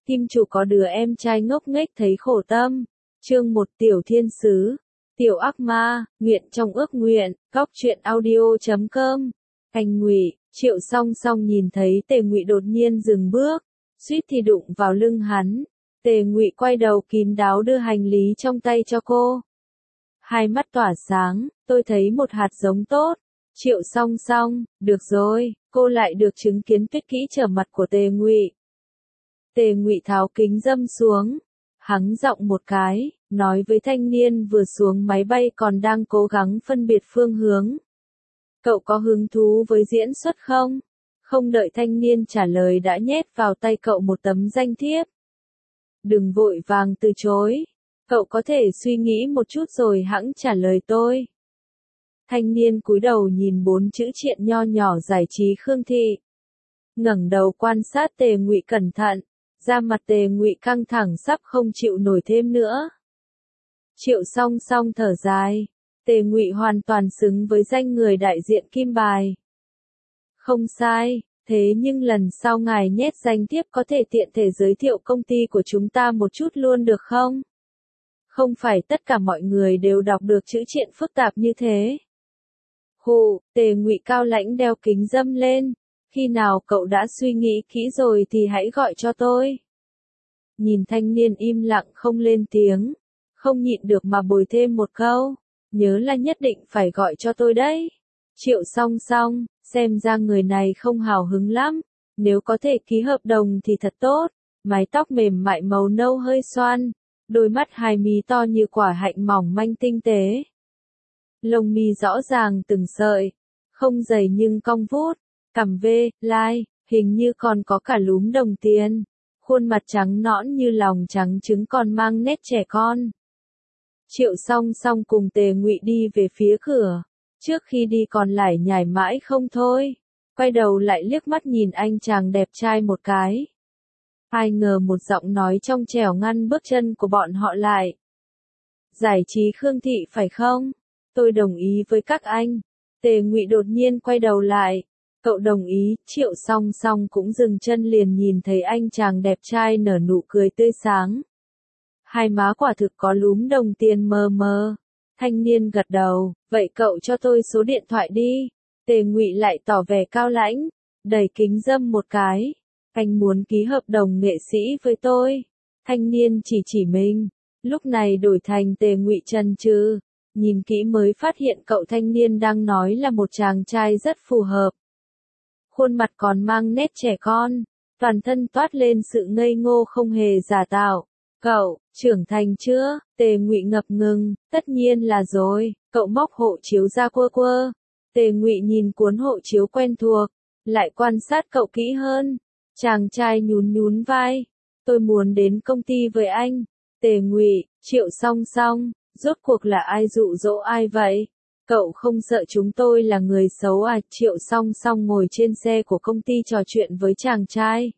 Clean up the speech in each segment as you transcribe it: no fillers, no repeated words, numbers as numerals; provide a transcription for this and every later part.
Kim chủ có đứa em trai ngốc nghếch thấy khổ tâm. Chương 1 Tiểu Thiên Sứ, Tiểu Ác Ma, nguyện trong ước nguyện, góc truyện audio.com. Anh Ngụy, Triệu Song Song nhìn thấy Tề Ngụy đột nhiên dừng bước, suýt thì đụng vào lưng hắn. Tề Ngụy quay đầu kín đáo đưa hành lý trong tay cho cô. Hai mắt tỏa sáng, tôi thấy một hạt giống tốt. Triệu Song Song, được rồi, cô lại được chứng kiến tuyết kỹ trở mặt của Tề Ngụy. Tề Ngụy tháo kính dâm xuống, hắng giọng một cái, nói với thanh niên vừa xuống máy bay còn đang cố gắng phân biệt phương hướng. Cậu có hứng thú với diễn xuất không? Không đợi thanh niên trả lời đã nhét vào tay cậu một tấm danh thiếp. Đừng vội vàng từ chối, cậu có thể suy nghĩ một chút rồi hẵng trả lời tôi. Thanh niên cúi đầu nhìn 4 chữ triện nho nhỏ giải trí Khương Thị. Ngẩng đầu quan sát Tề Ngụy cẩn thận, da mặt Tề Ngụy căng thẳng sắp không chịu nổi thêm nữa. Triệu Song Song thở dài, Tề Ngụy hoàn toàn xứng với danh người đại diện Kim Bài. Không sai, thế nhưng lần sau ngài nhét danh thiếp có thể tiện thể giới thiệu công ty của chúng ta một chút luôn được không? Không phải tất cả mọi người đều đọc được chữ triện phức tạp như thế. Hù, Tề Ngụy cao lãnh đeo kính dâm lên, khi nào cậu đã suy nghĩ kỹ rồi thì hãy gọi cho tôi. Nhìn thanh niên im lặng không lên tiếng, không nhịn được mà bồi thêm một câu, nhớ là nhất định phải gọi cho tôi đấy. Triệu Song Song, xem ra người này không hào hứng lắm, nếu có thể ký hợp đồng thì thật tốt, mái tóc mềm mại màu nâu hơi xoăn, đôi mắt hai mí to như quả hạnh mỏng manh tinh tế. Lông mi rõ ràng từng sợi, không dày nhưng cong vút, cằm vê, lai, hình như còn có cả lúm đồng tiền, khuôn mặt trắng nõn như lòng trắng trứng còn mang nét trẻ con. Triệu Song Song cùng Tề Ngụy đi về phía cửa, trước khi đi còn lải nhải mãi không thôi, quay đầu lại liếc mắt nhìn anh chàng đẹp trai một cái. Ai ngờ một giọng nói trong trẻo ngăn bước chân của bọn họ lại. Giải trí Khương Thị phải không? Tôi đồng ý với các anh. Tề Ngụy đột nhiên quay đầu lại. Cậu đồng ý, Triệu Song Song cũng dừng chân liền nhìn thấy anh chàng đẹp trai nở nụ cười tươi sáng. Hai má quả thực có lúm đồng tiền mờ mờ. Thanh niên gật đầu, vậy cậu cho tôi số điện thoại đi. Tề Ngụy lại tỏ vẻ cao lãnh, đẩy kính dâm một cái. Anh muốn ký hợp đồng nghệ sĩ với tôi. Thanh niên chỉ mình, lúc này đổi thành Tề Ngụy chần chừ, nhìn kỹ mới phát hiện cậu thanh niên đang nói là một chàng trai rất phù hợp. Khuôn mặt còn mang nét trẻ con, toàn thân toát lên sự ngây ngô không hề giả tạo. Cậu, trưởng thành chưa? Tề Ngụy ngập ngừng, tất nhiên là rồi, cậu móc hộ chiếu ra quơ. Tề Ngụy nhìn cuốn hộ chiếu quen thuộc, lại quan sát cậu kỹ hơn. Chàng trai nhún vai, tôi muốn đến công ty với anh. Tề Ngụy, Triệu Song Song, rốt cuộc là ai dụ dỗ ai vậy? Cậu không sợ chúng tôi là người xấu à? Triệu Song Song ngồi trên xe của công ty trò chuyện với chàng trai.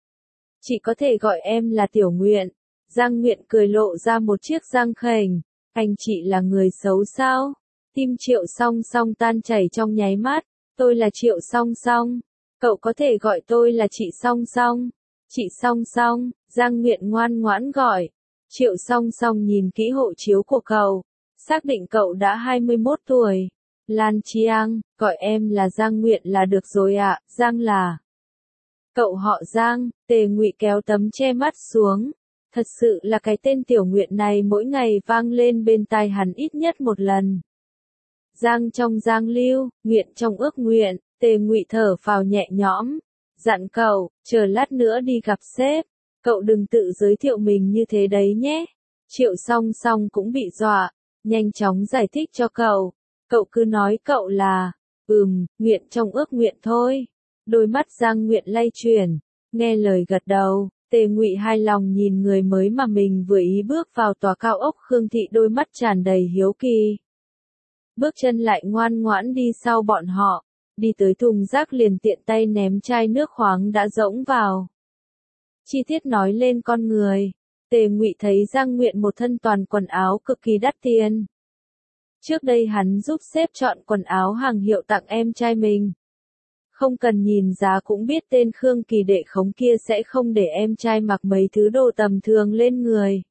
Chị có thể gọi em là Tiểu Nguyện. Giang Nguyện cười lộ ra một chiếc răng khểnh. Anh chị là người xấu sao? Tim Triệu Song Song tan chảy trong nháy mắt. Tôi là Triệu Song Song. Cậu có thể gọi tôi là chị Song Song. Chị Song Song, Giang Nguyện ngoan ngoãn gọi. Triệu Song Song nhìn kỹ hộ chiếu của cậu, xác định cậu đã 21 tuổi. Lan Chiang, gọi em là Giang Nguyện là được rồi ạ. Giang là cậu họ Giang. Tề Ngụy kéo tấm che mắt xuống. Thật sự là cái tên Tiểu Nguyện này mỗi ngày vang lên bên tai hắn ít nhất một lần. Giang trong Giang lưu, nguyện trong ước nguyện. Tề Ngụy thở phào nhẹ nhõm, dặn cậu, chờ lát nữa đi gặp sếp, cậu đừng tự giới thiệu mình như thế đấy nhé. Triệu Song Song cũng bị dọa, nhanh chóng giải thích cho cậu cứ nói cậu là, nguyện trong ước nguyện thôi. Đôi mắt Giang Nguyện lay chuyển, nghe lời gật đầu. Tề Ngụy hài lòng nhìn người mới mà mình vừa ý bước vào tòa cao ốc Khương Thị, đôi mắt tràn đầy hiếu kỳ. Bước chân lại ngoan ngoãn đi sau bọn họ. Đi tới thùng rác liền tiện tay ném chai nước khoáng đã rỗng vào. Chi tiết nói lên con người. Tề Ngụy thấy Giang Nguyện một thân toàn quần áo cực kỳ đắt tiền. Trước đây hắn giúp sếp chọn quần áo hàng hiệu tặng em trai mình. Không cần nhìn giá cũng biết tên Khương Kỳ đệ khống kia sẽ không để em trai mặc mấy thứ đồ tầm thường lên người.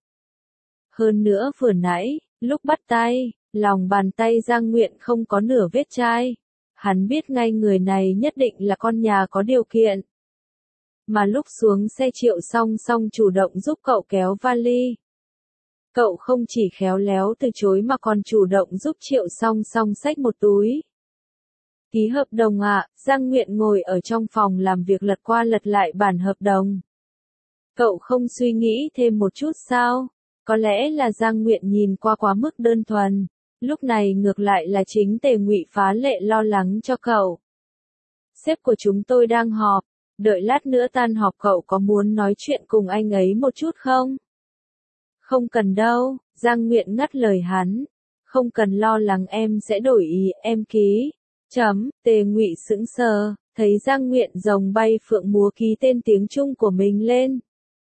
Hơn nữa vừa nãy, lúc bắt tay, lòng bàn tay Giang Nguyện không có nửa vết chai. Hắn biết ngay người này nhất định là con nhà có điều kiện. Mà lúc xuống xe Triệu Song Song chủ động giúp cậu kéo vali. Cậu không chỉ khéo léo từ chối mà còn chủ động giúp Triệu Song Song xách một túi. Ký hợp đồng ạ, Giang Nguyện ngồi ở trong phòng làm việc lật qua lật lại bản hợp đồng. Cậu không suy nghĩ thêm một chút sao? Có lẽ là Giang Nguyện nhìn qua quá mức đơn thuần. Lúc này ngược lại là chính Tề Ngụy phá lệ lo lắng cho cậu. Sếp của chúng tôi đang họp, đợi lát nữa tan họp cậu có muốn nói chuyện cùng anh ấy một chút không? Không cần đâu, Giang Nguyện ngắt lời hắn. Không cần lo lắng em sẽ đổi ý, em ký. Tề Ngụy sững sờ, thấy Giang Nguyện rồng bay phượng múa ký tên tiếng Trung của mình lên.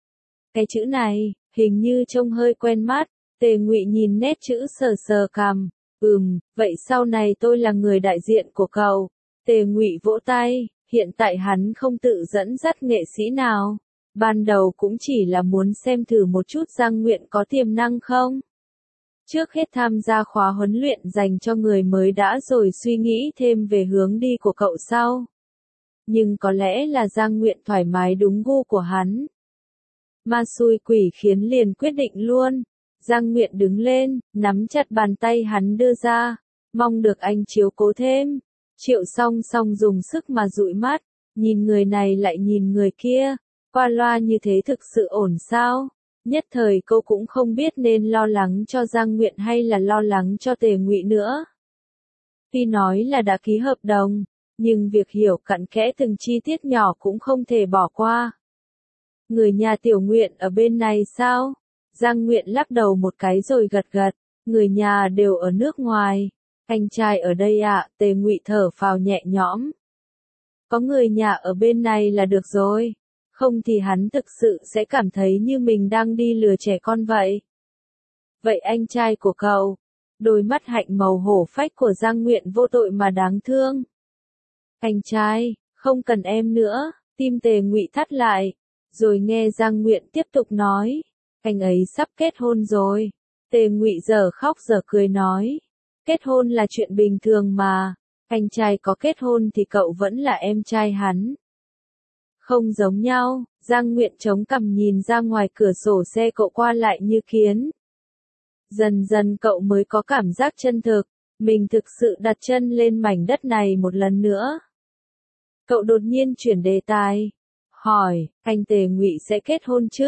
Cái chữ này, hình như trông hơi quen mắt. Tề Ngụy nhìn nét chữ sờ sờ cằm. Vậy sau này tôi là người đại diện của cậu. Tề Ngụy vỗ tay, hiện tại hắn không tự dẫn dắt nghệ sĩ nào. Ban đầu cũng chỉ là muốn xem thử một chút Giang Nguyện có tiềm năng không. Trước hết tham gia khóa huấn luyện dành cho người mới đã rồi suy nghĩ thêm về hướng đi của cậu sau. Nhưng có lẽ là Giang Nguyện thoải mái đúng gu của hắn. Ma xui quỷ khiến liền quyết định luôn. Giang Nguyện đứng lên, nắm chặt bàn tay hắn đưa ra, mong được anh chiếu cố thêm. Triệu Song Song dùng sức mà dụi mắt, nhìn người này lại nhìn người kia, qua loa như thế thực sự ổn sao? Nhất thời cô cũng không biết nên lo lắng cho Giang Nguyện hay là lo lắng cho Tề Ngụy nữa. Tuy nói là đã ký hợp đồng, nhưng việc hiểu cặn kẽ từng chi tiết nhỏ cũng không thể bỏ qua. Người nhà Tiểu Nguyện ở bên này sao? Giang Nguyện lắc đầu một cái rồi gật gật, người nhà đều ở nước ngoài. Anh trai ở đây ạ, Tề Ngụy thở phào nhẹ nhõm. Có người nhà ở bên này là được rồi. Không thì hắn thực sự sẽ cảm thấy như mình đang đi lừa trẻ con vậy. Vậy anh trai của cậu? Đôi mắt hạnh màu hổ phách của Giang Nguyện vô tội mà đáng thương. Anh trai, không cần em nữa, tim Tề Ngụy thắt lại. Rồi nghe Giang Nguyện tiếp tục nói, anh ấy sắp kết hôn rồi. Tề Ngụy giờ khóc giờ cười nói, kết hôn là chuyện bình thường mà, anh trai có kết hôn thì cậu vẫn là em trai hắn. Không giống nhau, Giang Nguyện chống cằm nhìn ra ngoài cửa sổ xe cậu qua lại như kiến. Dần dần cậu mới có cảm giác chân thực, mình thực sự đặt chân lên mảnh đất này một lần nữa. Cậu đột nhiên chuyển đề tài, hỏi, anh Tề Ngụy sẽ kết hôn chứ?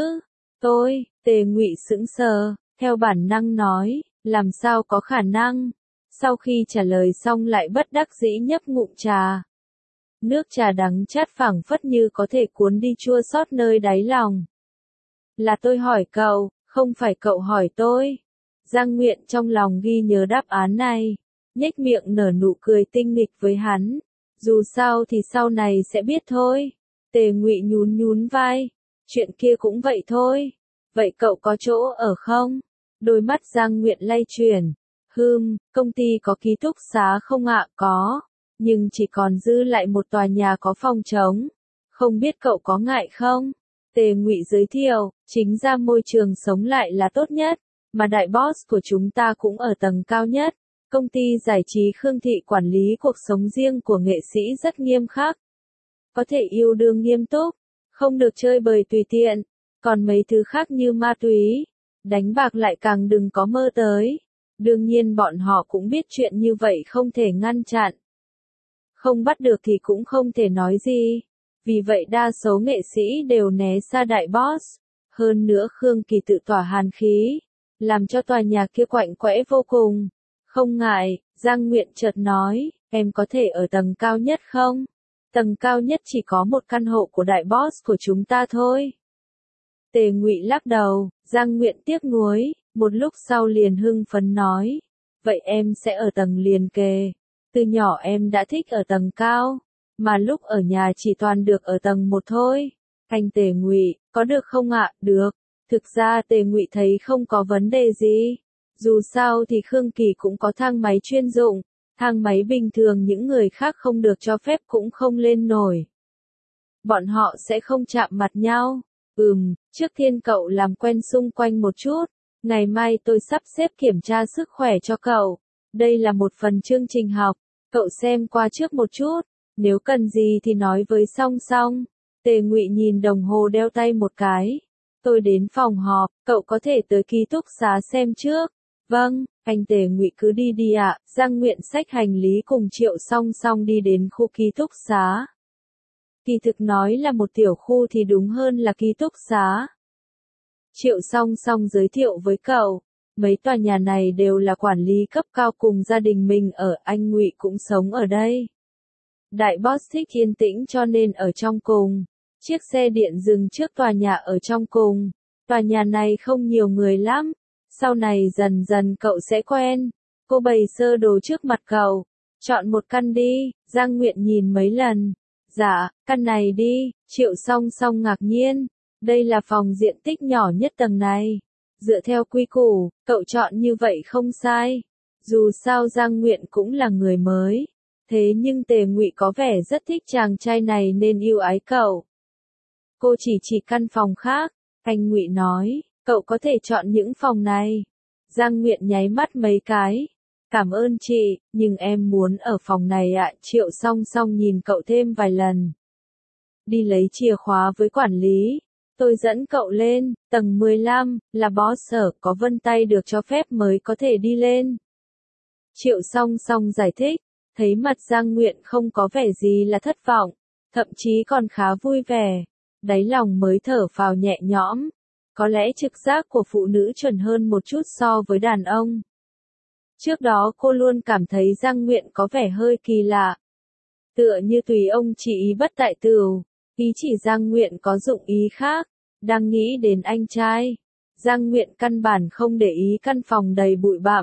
Tề Ngụy sững sờ, theo bản năng nói, làm sao có khả năng? Sau khi trả lời xong lại bất đắc dĩ nhấp ngụm trà. Nước trà đắng chát phảng phất như có thể cuốn đi chua xót nơi đáy lòng. Là tôi hỏi cậu, không phải cậu hỏi tôi. Giang Nguyện trong lòng ghi nhớ đáp án này, nhếch miệng nở nụ cười tinh nghịch với hắn. Dù sao thì sau này sẽ biết thôi. Tề Ngụy nhún nhún vai, chuyện kia cũng vậy thôi. Vậy cậu có chỗ ở không? Đôi mắt Giang Nguyện lay chuyển. Công ty có ký túc xá không ạ? Có. Nhưng chỉ còn dư lại một tòa nhà có phòng trống. Không biết cậu có ngại không? Tề Ngụy giới thiệu, chính ra môi trường sống lại là tốt nhất, mà đại boss của chúng ta cũng ở tầng cao nhất. Công ty giải trí Khương Thị quản lý cuộc sống riêng của nghệ sĩ rất nghiêm khắc. Có thể yêu đương nghiêm túc, không được chơi bời tùy tiện, còn mấy thứ khác như ma túy, đánh bạc lại càng đừng có mơ tới. Đương nhiên bọn họ cũng biết chuyện như vậy không thể ngăn chặn. Không bắt được thì cũng không thể nói gì. Vì vậy đa số nghệ sĩ đều né xa đại boss. Hơn nữa Khương Kỳ tự tỏa hàn khí, làm cho tòa nhà kia quạnh quẽ vô cùng. Không ngại, Giang Nguyện chợt nói, em có thể ở tầng cao nhất không? Tầng cao nhất chỉ có một căn hộ của đại boss của chúng ta thôi. Tề Ngụy lắc đầu, Giang Nguyện tiếc nuối, một lúc sau liền hưng phấn nói, vậy em sẽ ở tầng liền kề. Từ nhỏ em đã thích ở tầng cao, mà lúc ở nhà chỉ toàn được ở tầng 1 thôi. Anh Tề Ngụy, có được không ạ? Được. Thực ra Tề Ngụy thấy không có vấn đề gì. Dù sao thì Khương Kỳ cũng có thang máy chuyên dụng, Thang máy bình thường những người khác không được cho phép cũng không lên nổi. Bọn họ sẽ không chạm mặt nhau. Trước tiên cậu làm quen xung quanh một chút. Ngày mai tôi sắp xếp kiểm tra sức khỏe cho cậu. Đây là một phần chương trình học. Cậu xem qua trước một chút. Nếu cần gì thì nói với Song Song. Tề Ngụy nhìn đồng hồ đeo tay một cái. Tôi đến phòng họp, cậu có thể tới ký túc xá xem trước. Vâng, anh Tề Ngụy cứ đi đi ạ. Giang Nguyện xách hành lý cùng Triệu Song Song đi đến khu ký túc xá. Kỳ thực nói là một tiểu khu thì đúng hơn là ký túc xá. Triệu Song Song giới thiệu với cậu, mấy tòa nhà này đều là quản lý cấp cao cùng gia đình mình ở, anh Ngụy cũng sống ở đây. Đại boss thích yên tĩnh cho nên ở trong cùng. Chiếc xe điện dừng trước tòa nhà ở trong cùng. Tòa nhà này không nhiều người lắm. Sau này dần dần cậu sẽ quen. Cô bày sơ đồ trước mặt cậu. Chọn một căn đi. Giang Nguyện nhìn mấy lần. Dạ, căn này đi. Triệu Song Song ngạc nhiên. Đây là phòng diện tích nhỏ nhất tầng này. Dựa theo quy củ, cậu chọn như vậy không sai. Dù sao Giang Nguyện cũng là người mới. Thế nhưng Tề Ngụy có vẻ rất thích chàng trai này nên yêu ái cậu. Cô chỉ căn phòng khác. Anh Ngụy nói, cậu có thể chọn những phòng này. Giang Nguyện nháy mắt mấy cái. Cảm ơn chị, nhưng em muốn ở phòng này ạ. Triệu Song Song nhìn cậu thêm vài lần. Đi lấy chìa khóa với quản lý. Tôi dẫn cậu lên, tầng 15, là boss sở, có vân tay được cho phép mới có thể đi lên. Triệu Song Song giải thích, thấy mặt Giang Nguyện không có vẻ gì là thất vọng, thậm chí còn khá vui vẻ. Đáy lòng mới thở phào nhẹ nhõm. Có lẽ trực giác của phụ nữ chuẩn hơn một chút so với đàn ông. Trước đó cô luôn cảm thấy Giang Nguyện có vẻ hơi kỳ lạ. Tựa như tùy ông chỉ ý bất tại tửu. Ý chỉ Giang Nguyện có dụng ý khác. Đang nghĩ đến anh trai. Giang Nguyện căn bản không để ý căn phòng đầy bụi bặm.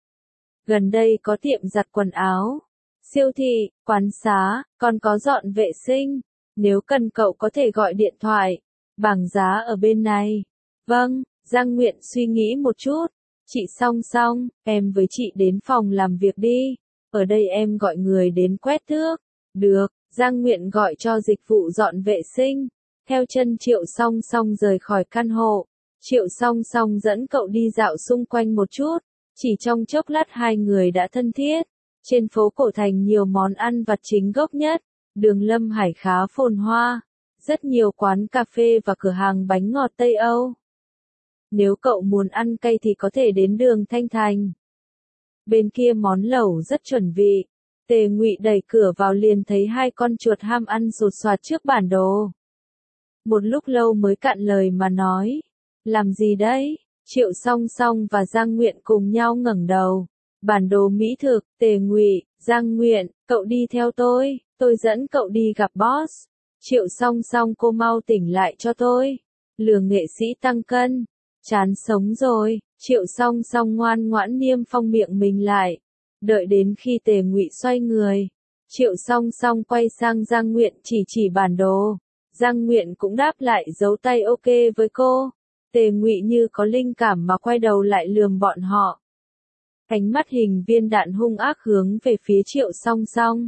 Gần đây có tiệm giặt quần áo, siêu thị, quán xá, còn có dọn vệ sinh. Nếu cần cậu có thể gọi điện thoại. Bảng giá ở bên này. Vâng, Giang Nguyện suy nghĩ một chút. Chị Song Song, em với chị đến phòng làm việc đi. Ở đây em gọi người đến quét thước. Được, Giang Nguyện gọi cho dịch vụ dọn vệ sinh. Theo chân Triệu Song Song rời khỏi căn hộ. Triệu Song Song dẫn cậu đi dạo xung quanh một chút. Chỉ trong chốc lát hai người đã thân thiết. Trên phố cổ thành nhiều món ăn vặt chính gốc nhất. Đường Lâm Hải khá phồn hoa. Rất nhiều quán cà phê và cửa hàng bánh ngọt Tây Âu. Nếu cậu muốn ăn cay thì có thể đến đường Thanh Thành. Bên kia món lẩu rất chuẩn vị. Tề Ngụy đẩy cửa vào liền thấy hai con chuột ham ăn sột soạt trước bản đồ. Một lúc lâu mới cạn lời mà nói. Làm gì đấy? Triệu Song Song và Giang Nguyện cùng nhau ngẩng đầu. Bản đồ mỹ thực, Tề Ngụy, Giang Nguyện, cậu đi theo tôi dẫn cậu đi gặp boss. Triệu Song Song cô mau tỉnh lại cho tôi. Lừa nghệ sĩ tăng cân. Chán sống rồi. Triệu Song Song ngoan ngoãn niêm phong miệng mình lại. Đợi đến khi Tề Ngụy xoay người. Triệu Song Song quay sang Giang Nguyện chỉ bản đồ. Giang Nguyện cũng đáp lại dấu tay ok với cô. Tề Ngụy như có linh cảm mà quay đầu lại lườm bọn họ. Ánh mắt hình viên đạn hung ác hướng về phía Triệu Song Song.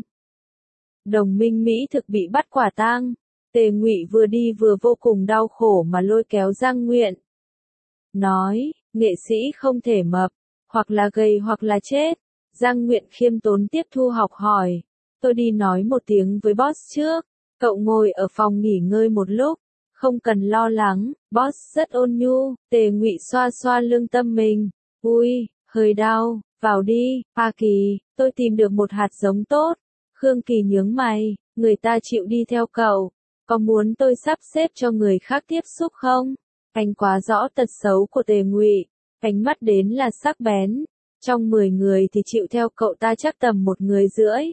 Đồng minh Mỹ thực bị bắt quả tang. Tề Ngụy vừa đi vừa vô cùng đau khổ mà lôi kéo Giang Nguyện. Nói, nghệ sĩ không thể mập, hoặc là gầy hoặc là chết. Giang Nguyện khiêm tốn tiếp thu học hỏi. Tôi đi nói một tiếng với boss trước. Cậu ngồi ở phòng nghỉ ngơi một lúc. Không cần lo lắng, boss rất ôn nhu. Tề Ngụy xoa xoa lưng tâm mình. Ui, hơi đau, vào đi. A Kỳ, tôi tìm được một hạt giống tốt. Khương Kỳ nhướng mày, người ta chịu đi theo cậu. Có muốn tôi sắp xếp cho người khác tiếp xúc không? Anh quá rõ tật xấu của Tề Ngụy. Ánh mắt đến là sắc bén. Trong 10 người thì chịu theo cậu ta chắc tầm 1,5 người.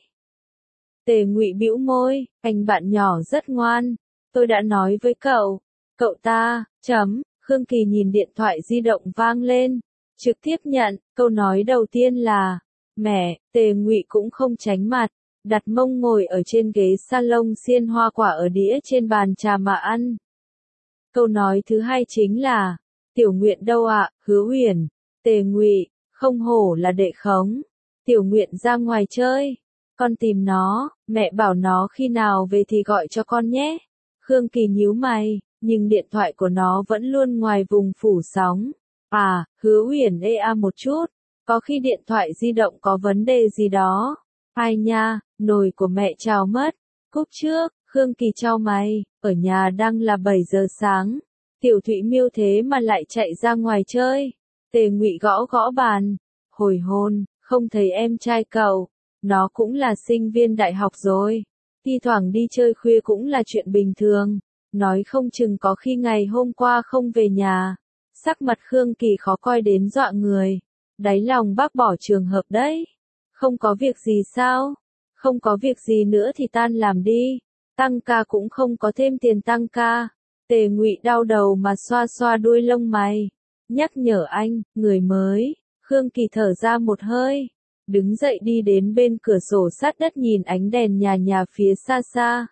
Tề Ngụy bĩu môi, anh bạn nhỏ rất ngoan. Tôi đã nói với cậu. Cậu ta, Khương Kỳ nhìn điện thoại di động vang lên. Trực tiếp nhận, câu nói đầu tiên là, mẹ. Tề Ngụy cũng không tránh mặt. Đặt mông ngồi ở trên ghế salon xiên hoa quả ở đĩa trên bàn trà mà ăn. Câu nói thứ hai chính là, Tiểu Nguyện đâu ạ? Hứa Huyền. Tề Ngụy, không hổ là đệ khống. Tiểu Nguyện ra ngoài chơi. Con tìm nó, mẹ bảo nó khi nào về thì gọi cho con nhé. Khương Kỳ nhíu mày, nhưng điện thoại của nó vẫn luôn ngoài vùng phủ sóng. À, Hứa Uyển ê một chút, có khi điện thoại di động có vấn đề gì đó. Ai nha, nồi của mẹ trào mất. Cúp trước, Khương Kỳ chau mày, ở nhà đang là 7 giờ sáng. Tiểu Thụy Miêu thế mà lại chạy ra ngoài chơi. Tề Ngụy gõ gõ bàn. Hồi hôn, không thấy em trai cậu. Nó cũng là sinh viên đại học rồi. Thi thoảng đi chơi khuya cũng là chuyện bình thường. Nói không chừng có khi ngày hôm qua không về nhà. Sắc mặt Khương Kỳ khó coi đến dọa người. Đáy lòng bác bỏ trường hợp đấy. Không có việc gì sao? Không có việc gì nữa thì tan làm đi. Tăng ca cũng không có thêm tiền tăng ca. Tề Ngụy đau đầu mà xoa xoa đuôi lông mày. Nhắc nhở anh, người mới. Khương Kỳ thở ra một hơi. Đứng dậy đi đến bên cửa sổ sát đất nhìn ánh đèn nhà phía xa xa.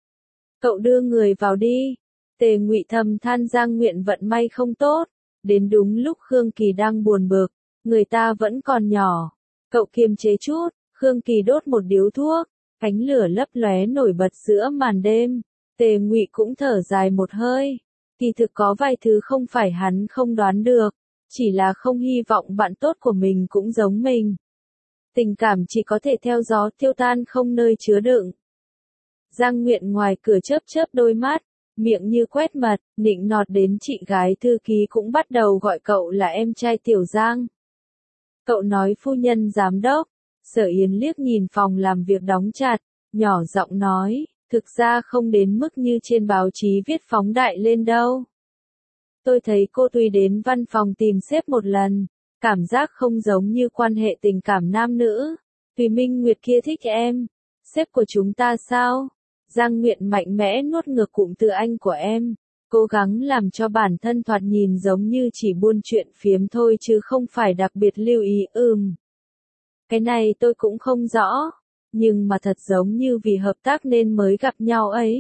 Cậu đưa người vào đi. Tề Ngụy thầm than Giang Nguyện vận may không tốt. Đến đúng lúc Khương Kỳ đang buồn bực. Người ta vẫn còn nhỏ. Cậu kiềm chế chút. Khương Kỳ đốt một điếu thuốc. Ánh lửa lấp lóe nổi bật giữa màn đêm. Tề Ngụy cũng thở dài một hơi. Kỳ thực có vài thứ không phải hắn không đoán được. Chỉ là không hy vọng bạn tốt của mình cũng giống mình. Tình cảm chỉ có thể theo gió tiêu tan không nơi chứa đựng. Giang Nguyện ngoài cửa chớp chớp đôi mắt, miệng như quét mật, nịnh nọt đến chị gái thư ký cũng bắt đầu gọi cậu là em trai Tiểu Giang. Cậu nói phu nhân giám đốc. Sở Yến liếc nhìn phòng làm việc đóng chặt, nhỏ giọng nói, thực ra không đến mức như trên báo chí viết phóng đại lên đâu. Tôi thấy cô Tùy đến văn phòng tìm sếp một lần, cảm giác không giống như quan hệ tình cảm nam nữ. Tùy Minh Nguyệt kia thích em, sếp của chúng ta sao? Giang Nguyện mạnh mẽ nuốt ngược cụm từ anh của em, cố gắng làm cho bản thân thoạt nhìn giống như chỉ buôn chuyện phiếm thôi chứ không phải đặc biệt lưu ý. Cái này tôi cũng không rõ, nhưng mà thật giống như vì hợp tác nên mới gặp nhau ấy.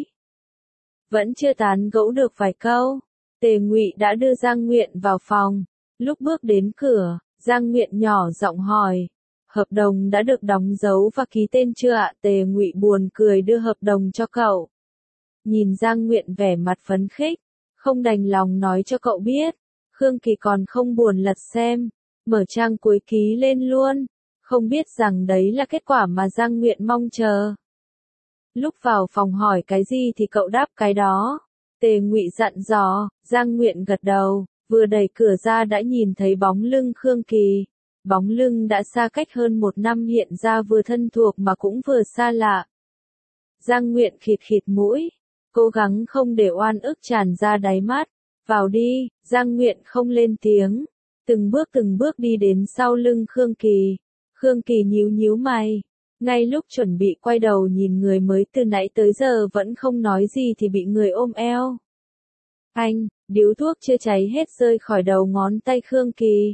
Vẫn chưa tán gẫu được vài câu, Tề Ngụy đã đưa Giang Nguyện vào phòng. Lúc bước đến cửa, Giang Nguyện nhỏ giọng hỏi, hợp đồng đã được đóng dấu và ký tên chưa ạ? Tề Ngụy buồn cười đưa hợp đồng cho cậu. Nhìn Giang Nguyện vẻ mặt phấn khích, không đành lòng nói cho cậu biết. Khương Kỳ còn không buồn lật xem, mở trang cuối ký lên luôn. Không biết rằng đấy là kết quả mà Giang Nguyện mong chờ. Lúc vào phòng hỏi cái gì thì cậu đáp cái đó. Tề Ngụy dặn dò, Giang Nguyện gật đầu, vừa đẩy cửa ra đã nhìn thấy bóng lưng Khương Kỳ. Bóng lưng đã xa cách hơn 1 năm hiện ra vừa thân thuộc mà cũng vừa xa lạ. Giang Nguyện khịt khịt mũi, cố gắng không để oan ức tràn ra đáy mắt. Vào đi, Giang Nguyện không lên tiếng, từng bước đi đến sau lưng Khương Kỳ. Khương Kỳ nhíu nhíu mày, ngay lúc chuẩn bị quay đầu nhìn người mới từ nãy tới giờ vẫn không nói gì thì bị người ôm eo. Anh, điếu thuốc chưa cháy hết rơi khỏi đầu ngón tay Khương Kỳ.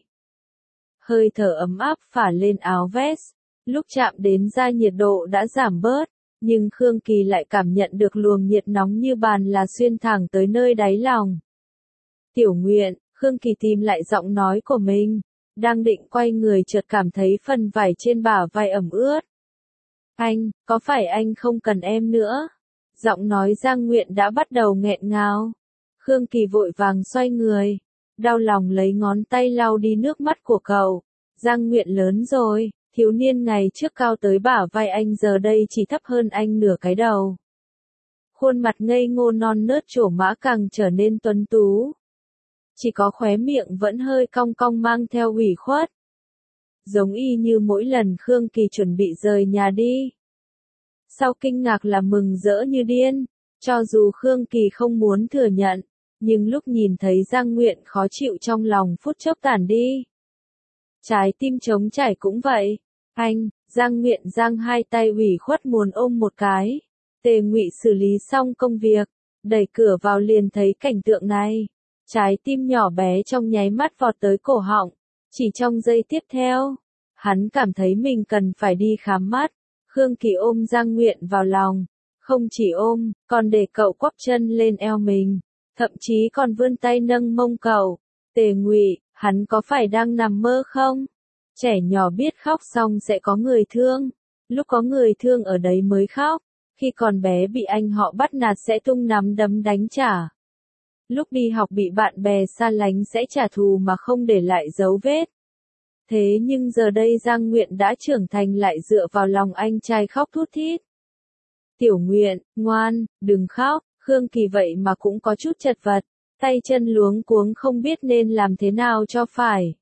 Hơi thở ấm áp phả lên áo vest, lúc chạm đến da nhiệt độ đã giảm bớt, nhưng Khương Kỳ lại cảm nhận được luồng nhiệt nóng như bàn là xuyên thẳng tới nơi đáy lòng. Tiểu Nguyện, Khương Kỳ tìm lại giọng nói của mình. Đang định quay người chợt cảm thấy phần vải trên bả vai ẩm ướt. Anh, có phải anh không cần em nữa? Giọng nói Giang Nguyện đã bắt đầu nghẹn ngào. Khương Kỳ vội vàng xoay người, đau lòng lấy ngón tay lau đi nước mắt của cậu. Giang Nguyện lớn rồi, thiếu niên ngày trước cao tới bả vai anh giờ đây chỉ thấp hơn anh nửa cái đầu. Khuôn mặt ngây ngô non nớt trổ mã càng trở nên tuấn tú. Chỉ có khóe miệng vẫn hơi cong cong mang theo ủy khuất. Giống y như mỗi lần Khương Kỳ chuẩn bị rời nhà đi. Sau kinh ngạc là mừng rỡ như điên, cho dù Khương Kỳ không muốn thừa nhận, nhưng lúc nhìn thấy Giang Nguyện khó chịu trong lòng phút chốc tản đi. Trái tim trống trải cũng vậy. Anh, Giang Nguyện giang hai tay ủy khuất muốn ôm một cái. Tề Ngụy xử lý xong công việc, đẩy cửa vào liền thấy cảnh tượng này. Trái tim nhỏ bé trong nháy mắt vọt tới cổ họng. Chỉ trong giây tiếp theo, hắn cảm thấy mình cần phải đi khám mắt. Khương Kỳ ôm Giang Nguyện vào lòng. Không chỉ ôm, còn để cậu quắp chân lên eo mình. Thậm chí còn vươn tay nâng mông cậu. Tề Ngụy, hắn có phải đang nằm mơ không? Trẻ nhỏ biết khóc xong sẽ có người thương. Lúc có người thương ở đấy mới khóc. Khi còn bé bị anh họ bắt nạt sẽ tung nắm đấm đánh trả. Lúc đi học bị bạn bè xa lánh sẽ trả thù mà không để lại dấu vết. Thế nhưng giờ đây Giang Nguyện đã trưởng thành lại dựa vào lòng anh trai khóc thút thít. Tiểu Nguyện, ngoan, đừng khóc. Khương Kỳ vậy mà cũng có chút chật vật. Tay chân luống cuống không biết nên làm thế nào cho phải.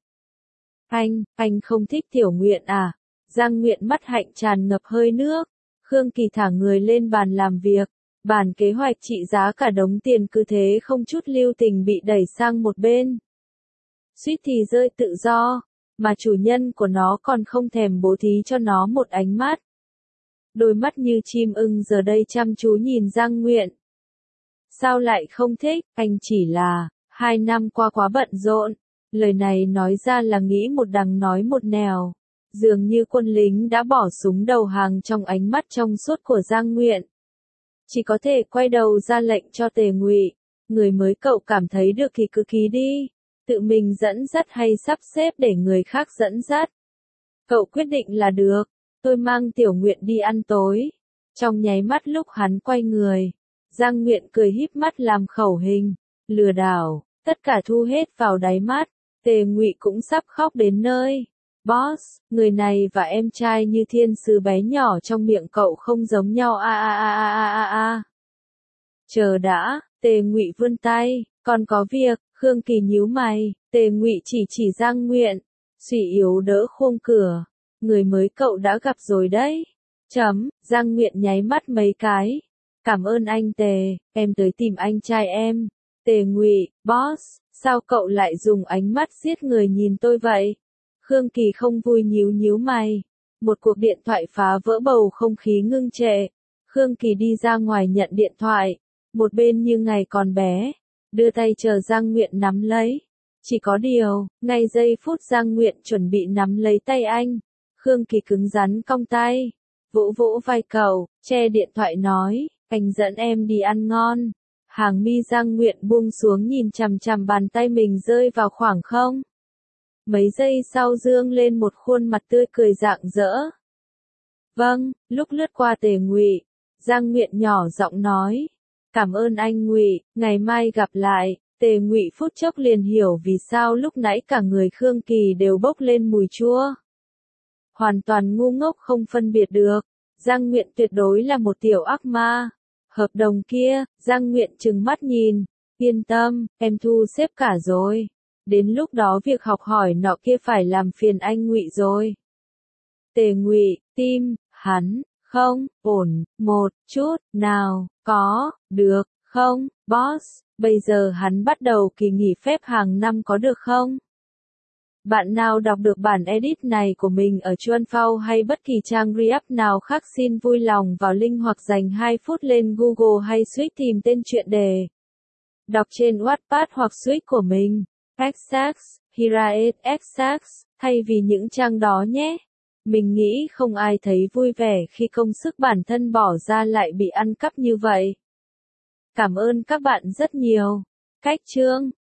Anh không thích Tiểu Nguyện à? Giang Nguyện mắt hạnh tràn ngập hơi nước. Khương Kỳ thả người lên bàn làm việc. Bản kế hoạch trị giá cả đống tiền cứ thế không chút lưu tình bị đẩy sang một bên. Suýt thì rơi tự do, mà chủ nhân của nó còn không thèm bố thí cho nó một ánh mắt. Đôi mắt như chim ưng giờ đây chăm chú nhìn Giang Nguyện. Sao lại không thích, anh chỉ là, 2 năm qua quá bận rộn. Lời này nói ra là nghĩ một đằng nói một nẻo. Dường như quân lính đã bỏ súng đầu hàng trong ánh mắt trong suốt của Giang Nguyện. Chỉ có thể quay đầu ra lệnh cho Tề Ngụy, người mới cậu cảm thấy được thì cứ ký đi, tự mình dẫn dắt hay sắp xếp để người khác dẫn dắt. Cậu quyết định là được, tôi mang Tiểu Nguyện đi ăn tối. Trong nháy mắt lúc hắn quay người, Giang Nguyện cười híp mắt làm khẩu hình, lừa đảo, tất cả thu hết vào đáy mắt. Tề Ngụy cũng sắp khóc đến nơi. Boss, người này và em trai như thiên sứ bé nhỏ trong miệng cậu không giống nhau a. Chờ đã, Tề Ngụy vươn tay, còn có việc. Khương Kỳ nhíu mày, Tề Ngụy chỉ Giang Nguyện, suy yếu đỡ khung cửa. Người mới cậu đã gặp rồi đấy. Giang Nguyện nháy mắt mấy cái. Cảm ơn anh Tề, em tới tìm anh trai em. Tề Ngụy, boss, sao cậu lại dùng ánh mắt giết người nhìn tôi vậy? Khương Kỳ không vui nhíu mày. Một cuộc điện thoại phá vỡ bầu không khí ngưng trệ. Khương Kỳ đi ra ngoài nhận điện thoại. Một bên như ngày còn bé. Đưa tay chờ Giang Nguyện nắm lấy. Chỉ có điều, ngay giây phút Giang Nguyện chuẩn bị nắm lấy tay anh. Khương Kỳ cứng rắn cong tay. Vỗ vai cậu, che điện thoại nói, anh dẫn em đi ăn ngon. Hàng mi Giang Nguyện buông xuống nhìn chằm bàn tay mình rơi vào khoảng không. Mấy giây sau dương lên một khuôn mặt tươi cười rạng rỡ. Vâng, lúc lướt qua Tề Ngụy, Giang Nguyện nhỏ giọng nói. Cảm ơn anh Ngụy, ngày mai gặp lại. Tề Ngụy phút chốc liền hiểu vì sao lúc nãy cả người Khương Kỳ đều bốc lên mùi chua. Hoàn toàn ngu ngốc không phân biệt được. Giang Nguyện tuyệt đối là một tiểu ác ma. Hợp đồng kia, Giang Nguyện trừng mắt nhìn. Yên tâm, em thu xếp cả rồi. Đến lúc đó việc học hỏi nọ kia phải làm phiền anh Ngụy rồi. Tề Ngụy, tim, hắn, không, ổn, một chút, nào, có, được, không, boss, bây giờ hắn bắt đầu kỳ nghỉ phép hàng năm có được không? Bạn nào đọc được bản edit này của mình ở Chuanphao hay bất kỳ trang re-up nào khác xin vui lòng vào link hoặc dành 2 phút lên Google hay Switch tìm tên truyện đề. Đọc trên Wattpad hoặc Switch của mình. Xax, Hiraet Xax, thay vì những trang đó nhé. Mình nghĩ không ai thấy vui vẻ khi công sức bản thân bỏ ra lại bị ăn cắp như vậy. Cảm ơn các bạn rất nhiều. Cách chương